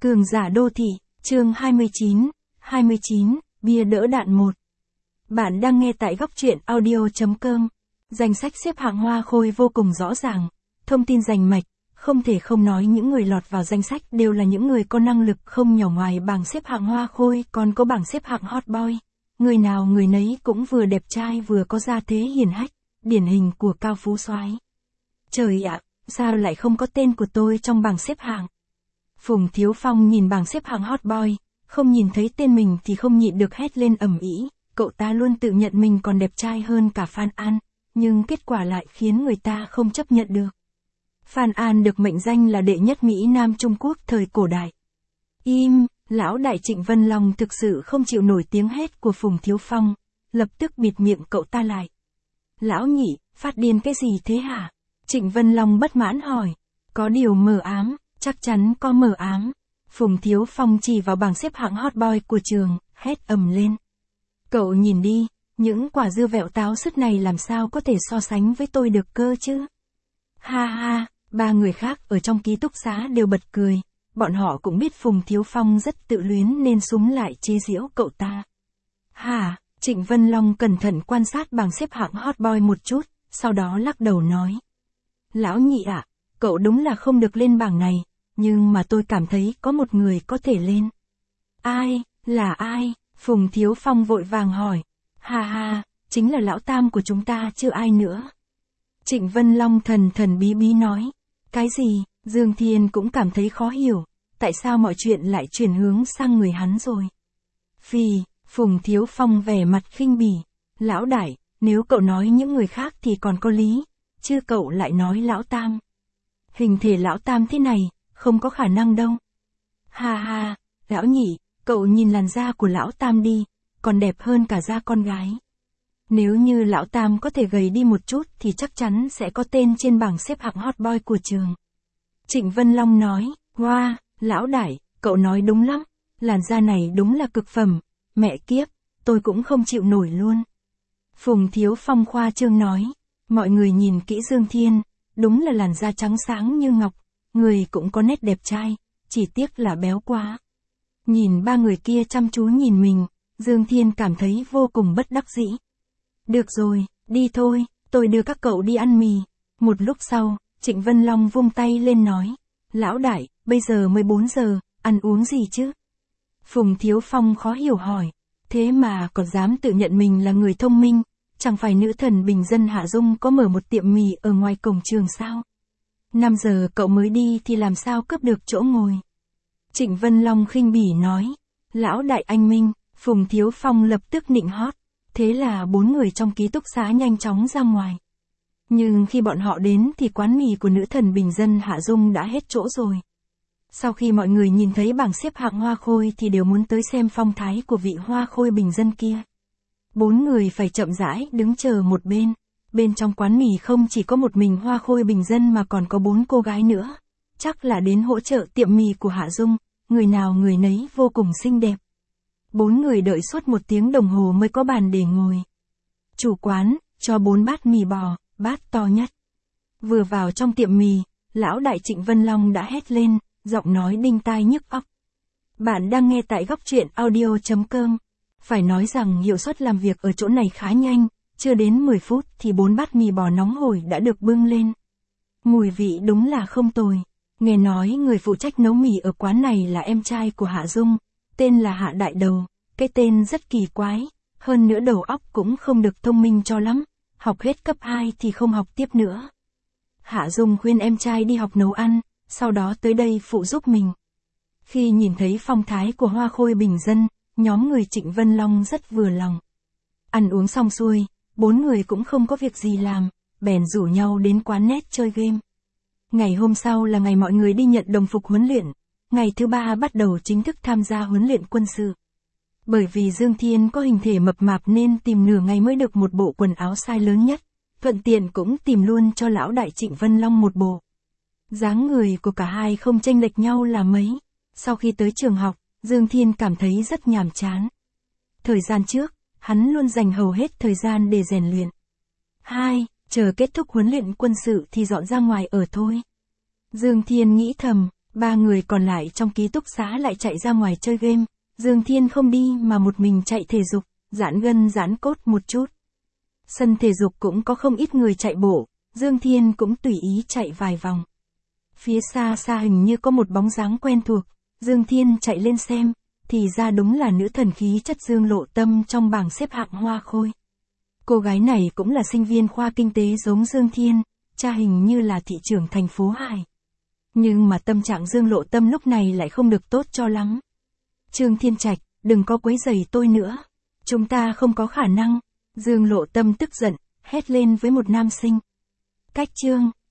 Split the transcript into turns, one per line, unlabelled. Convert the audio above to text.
Cường giả đô thị, chương 29, bia đỡ đạn 1. Bạn đang nghe tại góc truyện audio.com. Danh sách xếp hạng Hoa Khôi vô cùng rõ ràng, thông tin rành mạch, không thể không nói những người lọt vào danh sách đều là những người có năng lực không nhỏ. Ngoài bảng xếp hạng Hoa Khôi còn có bảng xếp hạng Hot Boy. Người nào người nấy cũng vừa đẹp trai vừa có gia thế hiển hách, điển hình của cao phú soái. Trời ạ, sao lại không có tên của tôi trong bảng xếp hạng? Phùng Thiếu Phong nhìn bảng xếp hạng Hot Boy, không nhìn thấy tên mình thì không nhịn được hét lên ầm ĩ. Cậu ta luôn tự nhận mình còn đẹp trai hơn cả Phan An, nhưng kết quả lại khiến người ta không chấp nhận được. Phan An được mệnh danh là đệ nhất Mỹ Nam Trung Quốc thời cổ đại. Im, lão đại Trịnh Vân Long thực sự không chịu nổi tiếng hét của Phùng Thiếu Phong, lập tức bịt miệng cậu ta lại. Lão nhị, phát điên cái gì thế hả? Trịnh Vân Long bất mãn hỏi. Có điều mờ ám, chắc chắn có mờ ám. Phùng Thiếu Phong chỉ vào bảng xếp hạng Hot Boy của trường, hét ầm lên. Cậu nhìn đi, những quả dưa vẹo táo sứt này làm sao có thể so sánh với tôi được cơ chứ? Ha ha, ba người khác ở trong ký túc xá đều bật cười. Bọn họ cũng biết Phùng Thiếu Phong rất tự luyến nên súm lại chế giễu cậu ta. Hả? Trịnh Vân Long cẩn thận quan sát bảng xếp hạng Hot Boy một chút, sau đó lắc đầu nói. Lão nhị ạ, cậu đúng là không được lên bảng này, nhưng mà tôi cảm thấy có một người có thể lên. Ai, là ai? Phùng Thiếu Phong vội vàng hỏi. Ha ha, chính là lão tam của chúng ta chứ ai nữa. Trịnh Vân Long thần bí bí nói. Cái gì? Dương Thiên cũng cảm thấy khó hiểu, tại sao mọi chuyện lại chuyển hướng sang người hắn rồi. Phì, Phùng Thiếu Phong vẻ mặt khinh bỉ. Lão đại, nếu cậu nói những người khác thì còn có lý, chứ cậu lại nói lão tam. Hình thể lão tam thế này, không có khả năng đâu. Ha ha, lão nhị, cậu nhìn làn da của lão tam đi, còn đẹp hơn cả da con gái. Nếu như lão tam có thể gầy đi một chút thì chắc chắn sẽ có tên trên bảng xếp hạng Hot Boy của trường. Trịnh Vân Long nói, wow, lão đại, cậu nói đúng lắm, làn da này đúng là cực phẩm, mẹ kiếp, tôi cũng không chịu nổi luôn. Phùng Thiếu Phong khoa trương nói, mọi người nhìn kỹ Dương Thiên, đúng là làn da trắng sáng như ngọc, người cũng có nét đẹp trai, chỉ tiếc là béo quá. Nhìn ba người kia chăm chú nhìn mình, Dương Thiên cảm thấy vô cùng bất đắc dĩ. Được rồi, đi thôi, tôi đưa các cậu đi ăn mì. Một lúc sau, Trịnh Vân Long vung tay lên nói, lão đại, bây giờ 14 giờ, ăn uống gì chứ? Phùng Thiếu Phong khó hiểu hỏi, thế mà còn dám tự nhận mình là người thông minh, chẳng phải nữ thần bình dân Hạ Dung có mở một tiệm mì ở ngoài cổng trường sao? 5 giờ cậu mới đi thì làm sao cướp được chỗ ngồi? Trịnh Vân Long khinh bỉ nói, lão đại anh minh. Phùng Thiếu Phong lập tức nịnh hót, thế là 4 người trong ký túc xá nhanh chóng ra ngoài. Nhưng khi bọn họ đến thì quán mì của nữ thần bình dân Hạ Dung đã hết chỗ rồi. Sau khi mọi người nhìn thấy bảng xếp hạng Hoa Khôi thì đều muốn tới xem phong thái của vị Hoa Khôi bình dân kia. 4 người phải chậm rãi đứng chờ một bên. Bên trong quán mì không chỉ có một mình Hoa Khôi bình dân mà còn có 4 cô gái nữa. Chắc là đến hỗ trợ tiệm mì của Hạ Dung, người nào người nấy vô cùng xinh đẹp. 4 người đợi suốt 1 tiếng đồng hồ mới có bàn để ngồi. Chủ quán, cho 4 bát mì bò, bát to nhất. Vừa vào trong tiệm mì, lão đại Trịnh Vân Long đã hét lên, giọng nói đinh tai nhức óc. Bạn đang nghe tại góc truyện audio.com. Phải nói rằng hiệu suất làm việc ở chỗ này khá nhanh, chưa đến 10 phút thì 4 bát mì bò nóng hổi đã được bưng lên. Mùi vị đúng là không tồi. Nghe nói người phụ trách nấu mì ở quán này là em trai của Hạ Dung, tên là Hạ Đại Đầu, cái tên rất kỳ quái, hơn nữa đầu óc cũng không được thông minh cho lắm, học hết cấp 2 thì không học tiếp nữa. Hạ Dung khuyên em trai đi học nấu ăn, sau đó tới đây phụ giúp mình. Khi nhìn thấy phong thái của Hoa Khôi bình dân, nhóm người Trịnh Vân Long rất vừa lòng. Ăn uống xong xuôi, 4 người cũng không có việc gì làm, bèn rủ nhau đến quán net chơi game. Ngày hôm sau là ngày mọi người đi nhận đồng phục huấn luyện, ngày thứ 3 bắt đầu chính thức tham gia huấn luyện quân sự. Bởi vì Dương Thiên có hình thể mập mạp nên tìm nửa ngày mới được một bộ quần áo size lớn nhất, thuận tiện cũng tìm luôn cho lão đại Trịnh Vân Long một bộ. Dáng người của cả hai không chênh lệch nhau là mấy. Sau khi tới trường học, Dương Thiên cảm thấy rất nhàm chán. Thời gian trước, hắn luôn dành hầu hết thời gian để rèn luyện. Chờ kết thúc huấn luyện quân sự thì dọn ra ngoài ở thôi. Dương Thiên nghĩ thầm, Ba người còn lại trong ký túc xá lại chạy ra ngoài chơi game. Dương Thiên không đi mà một mình chạy thể dục, giãn gân giãn cốt một chút. Sân thể dục cũng có không ít người chạy bộ, Dương Thiên cũng tùy ý chạy vài vòng. Phía xa xa hình như có một bóng dáng quen thuộc, Dương Thiên chạy lên xem, thì ra đúng là nữ thần khí chất Dương Lộ Tâm trong bảng xếp hạng Hoa Khôi. Cô gái này cũng là sinh viên khoa kinh tế giống Dương Thiên, cha hình như là thị trưởng thành phố Hải. Nhưng mà tâm trạng Dương Lộ Tâm lúc này lại không được tốt cho lắm. Trương Thiên Trạch, đừng có quấy rầy tôi nữa. Chúng ta không có khả năng. Dương Lộ Tâm tức giận, hét lên với một nam sinh. Cách Trương.